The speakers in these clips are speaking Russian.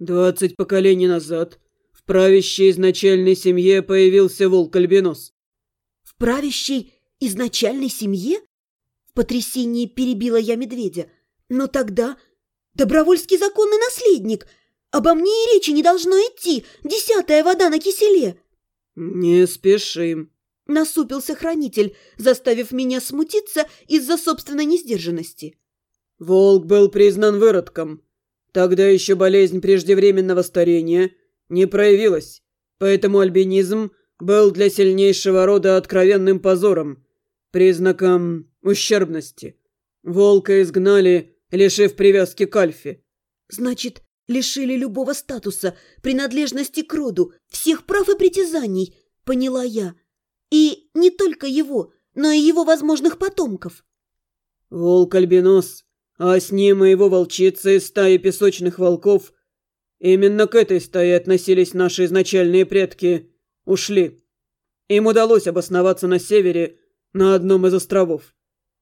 20 поколений назад в правящей изначальной семье появился волк-альбинос. В правящей изначальной семье? В потрясении перебила я медведя. Но тогда Добровольский законный наследник. Обо мне и речи не должно идти. 10-я вода на киселе. Не спешим. Насупился хранитель, заставив меня смутиться из-за собственной несдержанности. Волк был признан выродком. Тогда еще болезнь преждевременного старения не проявилась, поэтому альбинизм был для сильнейшего рода откровенным позором, признаком ущербности. Волка изгнали, лишив привязки к Альфе. Значит, лишили любого статуса, принадлежности к роду, всех прав и притязаний, поняла я. И не только его, но и его возможных потомков. Волк-альбинос, а с ним и его волчица из стаи песочных волков, именно к этой стае относились наши изначальные предки, ушли. Им удалось обосноваться на севере, на одном из островов.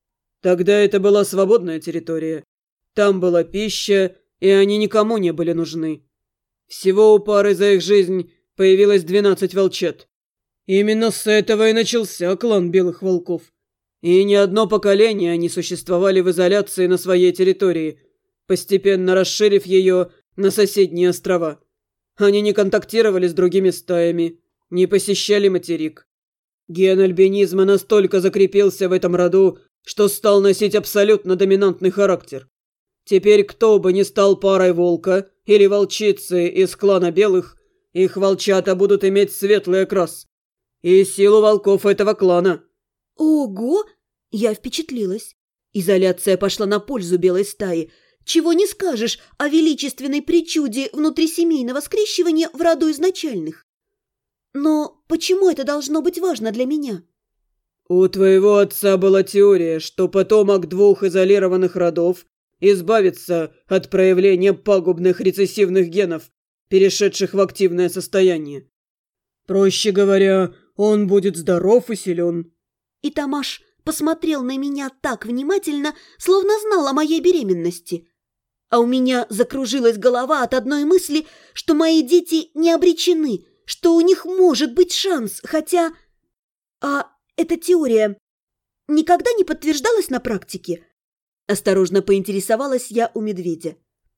Тогда это была свободная территория. Там была пища, и они никому не были нужны. Всего у пары за их жизнь появилось 12 волчат. Именно с этого и начался клан Белых Волков. И не одно поколение они существовали в изоляции на своей территории, постепенно расширив ее на соседние острова. Они не контактировали с другими стаями, не посещали материк. Ген альбинизма настолько закрепился в этом роду, что стал носить абсолютно доминантный характер. Теперь кто бы ни стал парой волка или волчицы из клана Белых, их волчата будут иметь светлый окрас и силу волков этого клана. Ого! Я впечатлилась. Изоляция пошла на пользу белой стаи. Чего не скажешь о величественной причуде внутрисемейного скрещивания в роду изначальных. Но почему это должно быть важно для меня? У твоего отца была теория, что потомок двух изолированных родов избавится от проявления пагубных рецессивных генов, перешедших в активное состояние. Проще говоря, он будет здоров и силен. И Тамаш посмотрел на меня так внимательно, словно знал о моей беременности. А у меня закружилась голова от одной мысли, что мои дети не обречены, что у них может быть шанс, хотя... А эта теория никогда не подтверждалась на практике? Осторожно поинтересовалась я у медведя.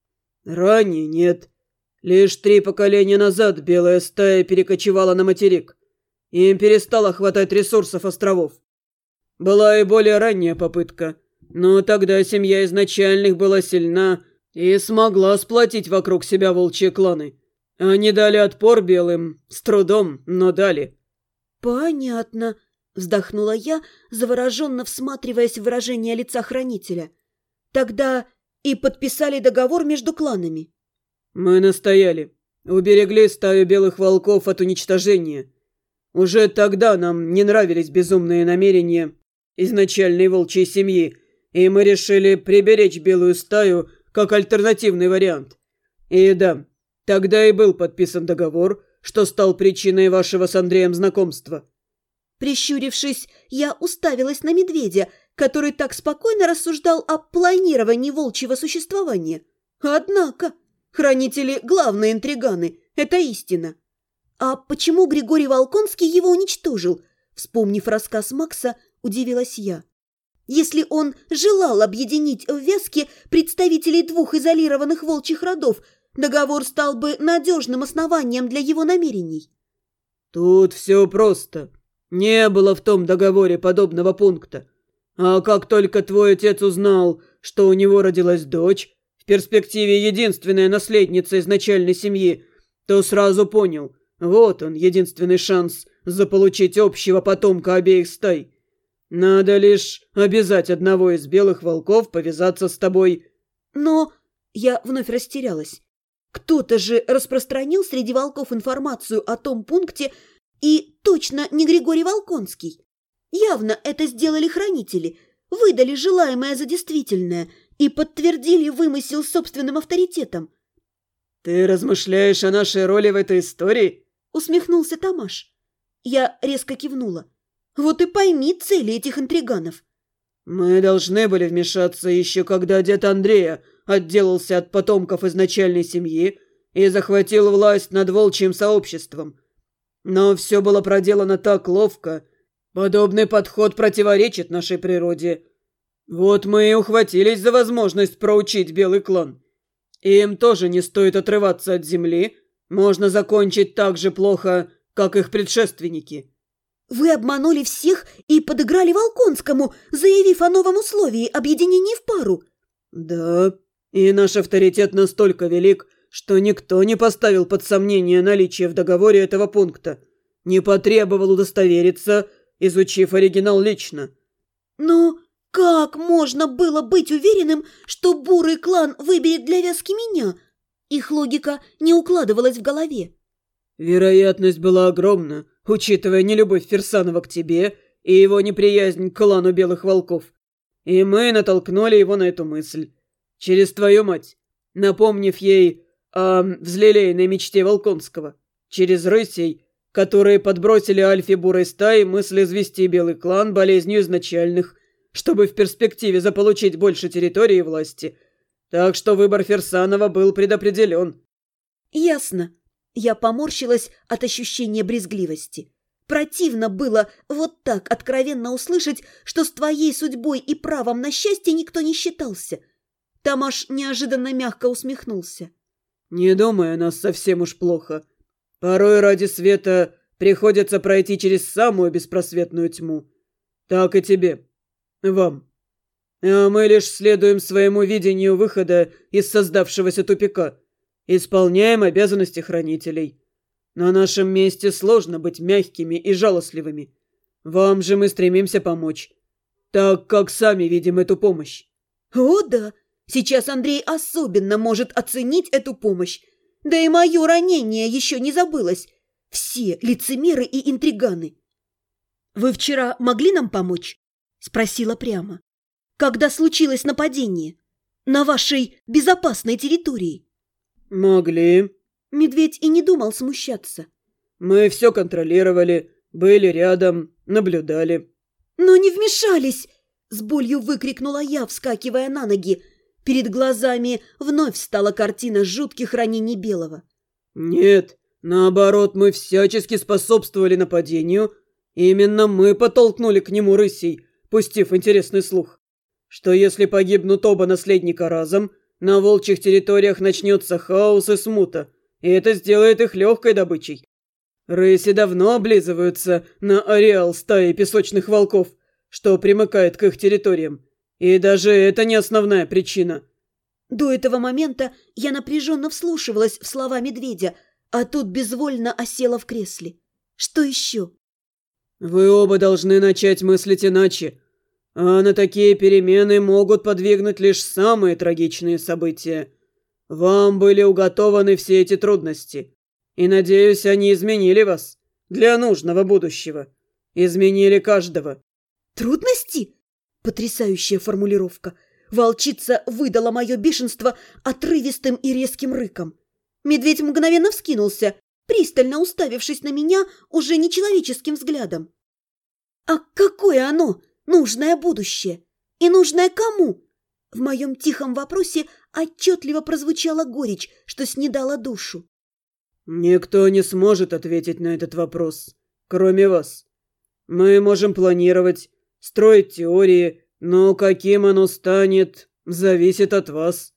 Ранее нет. Лишь 3 поколения назад белая стая перекочевала на материк. Им перестало хватать ресурсов островов. Была и более ранняя попытка, но тогда семья изначальных была сильна и смогла сплотить вокруг себя волчьи кланы. Они дали отпор белым, с трудом, но дали. «Понятно», — вздохнула я, завороженно всматриваясь в выражение лица хранителя. «Тогда и подписали договор между кланами». Мы настояли, уберегли стаю белых волков от уничтожения. Уже тогда нам не нравились безумные намерения изначальной волчьей семьи, и мы решили приберечь белую стаю как альтернативный вариант. И да, тогда и был подписан договор, что стал причиной вашего с Андреем знакомства. Прищурившись, я уставилась на медведя, который так спокойно рассуждал о планировании волчьего существования. Однако, хранители – главные интриганы, это истина. А почему Григорий Волконский его уничтожил? Вспомнив рассказ Макса, удивилась я. Если он желал объединить в Вязке представителей 2 изолированных волчьих родов, договор стал бы надежным основанием для его намерений. Тут все просто. Не было в том договоре подобного пункта. А как только твой отец узнал, что у него родилась дочь, в перспективе единственная наследница изначальной семьи, то сразу понял, вот он, единственный шанс заполучить общего потомка обеих стай. Надо лишь обязать одного из белых волков повязаться с тобой. Но я вновь растерялась. Кто-то же распространил среди волков информацию о том пункте, и точно не Григорий Волконский. Явно это сделали хранители, выдали желаемое за действительное и подтвердили вымысел собственным авторитетом. «Ты размышляешь о нашей роли в этой истории?» — усмехнулся Тамаш. Я резко кивнула. Вот и пойми цели этих интриганов. Мы должны были вмешаться еще когда дед Андрея отделался от потомков изначальной семьи и захватил власть над волчьим сообществом. Но все было проделано так ловко. Подобный подход противоречит нашей природе. Вот мы и ухватились за возможность проучить белый клан. Им тоже не стоит отрываться от земли. Можно закончить так же плохо, как их предшественники. Вы обманули всех и подыграли Волконскому, заявив о новом условии объединения в пару. Да, и наш авторитет настолько велик, что никто не поставил под сомнение наличие в договоре этого пункта. Не потребовал удостовериться, изучив оригинал лично. Но как можно было быть уверенным, что бурый клан выберет для вязки меня? Их логика не укладывалась в голове. Вероятность была огромна, учитывая нелюбовь Фирсанова к тебе и его неприязнь к клану Белых Волков. И мы натолкнули его на эту мысль. Через твою мать, напомнив ей о взлелеянной мечте Волконского. Через рысей, которые подбросили Альфе бурой стаи мысль извести Белый клан болезнью изначальных, чтобы в перспективе заполучить больше территории и власти. Так что выбор Фирсанова был предопределен. Ясно. Я поморщилась от ощущения брезгливости. Противно было вот так откровенно услышать, что с твоей судьбой и правом на счастье никто не считался. Тамаш неожиданно мягко усмехнулся. Не думай о нас совсем уж плохо. Порой ради света приходится пройти через самую беспросветную тьму. Так и тебе. Вам. А мы лишь следуем своему видению выхода из создавшегося тупика. Исполняем обязанности хранителей. На нашем месте сложно быть мягкими и жалостливыми. Вам же мы стремимся помочь, так как сами видим эту помощь. О, да! Сейчас Андрей особенно может оценить эту помощь. Да и мое ранение еще не забылось. Все лицемеры и интриганы. «Вы вчера могли нам помочь?» – спросила прямо. «Когда случилось нападение? На вашей безопасной территории?» «Могли». Медведь и не думал смущаться. «Мы все контролировали, были рядом, наблюдали». «Но не вмешались!» – с болью выкрикнула я, вскакивая на ноги. Перед глазами вновь встала картина жутких ранений Белого. «Нет, наоборот, мы всячески способствовали нападению. Именно мы подтолкнули к нему рысей, пустив интересный слух, что если погибнут оба наследника разом, на волчьих территориях начнется хаос и смута, и это сделает их легкой добычей. Рыси давно облизываются на ареал стаи песочных волков, что примыкает к их территориям. И даже это не основная причина». До этого момента я напряженно вслушивалась в слова медведя, а тут безвольно осела в кресле. Что еще? «Вы оба должны начать мыслить иначе. А на такие перемены могут подвигнуть лишь самые трагичные события. Вам были уготованы все эти трудности. И, надеюсь, они изменили вас для нужного будущего. Изменили каждого». «Трудности?» Потрясающая формулировка. Волчица выдала мое бешенство отрывистым и резким рыком. Медведь мгновенно вскинулся, пристально уставившись на меня уже нечеловеческим взглядом. «А какое оно, нужное будущее? И нужное кому?» В моем тихом вопросе отчетливо прозвучала горечь, что снедала душу. «Никто не сможет ответить на этот вопрос, кроме вас. Мы можем планировать, строить теории, но каким оно станет, зависит от вас.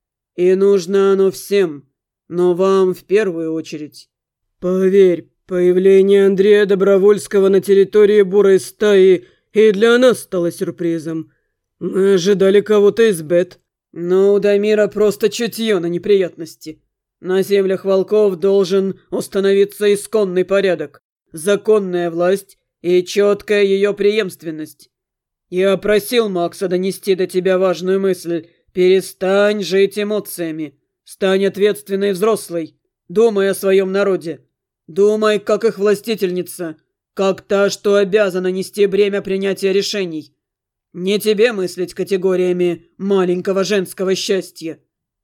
И нужно оно всем, но вам в первую очередь. Поверь, появление Андрея Добровольского на территории бурой стаи и для нас стало сюрпризом. Мы ожидали кого-то из бет, но у Дамира просто чутье на неприятности. На землях волков должен установиться исконный порядок, законная власть и четкая ее преемственность. Я просил Макса донести до тебя важную мысль. Перестань жить эмоциями. Стань ответственной взрослой. Думай о своем народе. Думай, как их властительница, как та, что обязана нести бремя принятия решений. Не тебе мыслить категориями маленького женского счастья».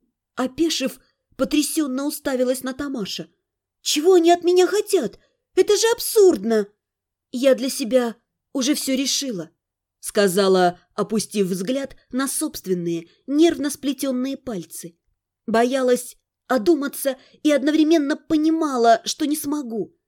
Опешив, потрясенно уставилась на Тамаша. «Чего они от меня хотят? Это же абсурдно!» «Я для себя уже все решила», — сказала, опустив взгляд на собственные нервно сплетенные пальцы. Боялась одуматься и одновременно понимала, что не смогу.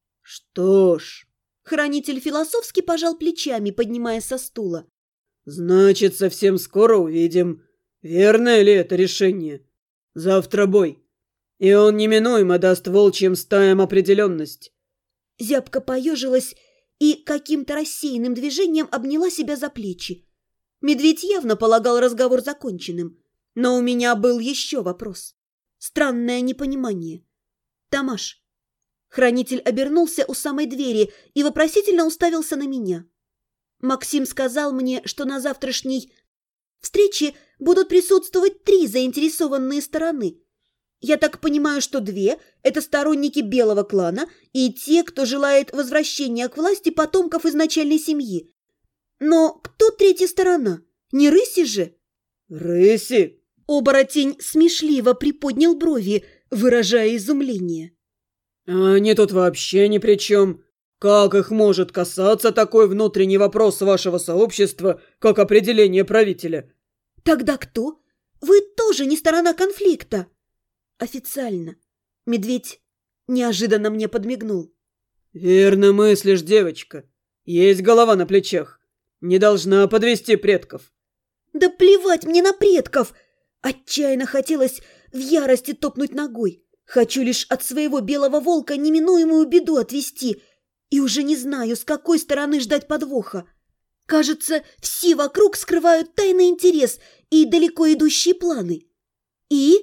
Что ж, Хранитель философски пожал плечами, поднимаясь со стула. значит, совсем скоро увидим, верное ли это решение. Завтра бой, и он неминуемо даст волчьим стаям определенность. Зябка поежилась и каким-то рассеянным движением обняла себя за плечи. Медведь явно полагал разговор законченным, но у меня был еще вопрос. Странное непонимание. «Тамаш». Хранитель обернулся у самой двери и вопросительно уставился на меня. Максим сказал мне, что на завтрашней встрече будут присутствовать 3 заинтересованные стороны. Я так понимаю, что 2 – это сторонники белого клана и те, кто желает возвращения к власти потомков изначальной семьи. Но кто 3-я сторона? Не рыси же? Рыси? Оборотень смешливо приподнял брови, выражая изумление. Они тут вообще ни при чем. Как их может касаться такой внутренний вопрос вашего сообщества, как определение правителя? Тогда кто? Вы тоже не сторона конфликта. Официально. Медведь неожиданно мне подмигнул. Верно мыслишь, девочка. Есть голова на плечах. Не должна подвести предков. Да плевать мне на предков! Отчаянно хотелось в ярости топнуть ногой. Хочу лишь от своего белого волка неминуемую беду отвести. И уже не знаю, с какой стороны ждать подвоха. Кажется, все вокруг скрывают тайный интерес и далеко идущие планы. И?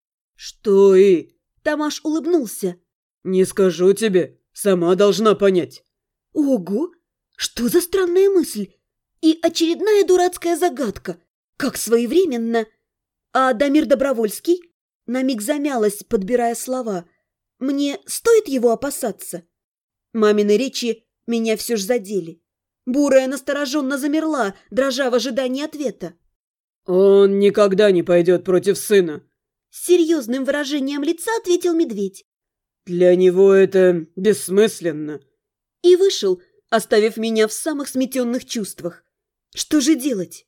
Что и? Тамаш улыбнулся. Не скажу тебе, сама должна понять. Ого! Что за странная мысль? И очередная дурацкая загадка. Как своевременно. А Дамир Добровольский? На миг замялась, подбирая слова. Мне стоит его опасаться? Мамины речи меня все ж задели. Бурая настороженно замерла, дрожа в ожидании ответа. Он никогда не пойдет против сына. С серьезным выражением лица ответил медведь. Для него это бессмысленно. И вышел, оставив меня в самых сметенных чувствах. Что же делать?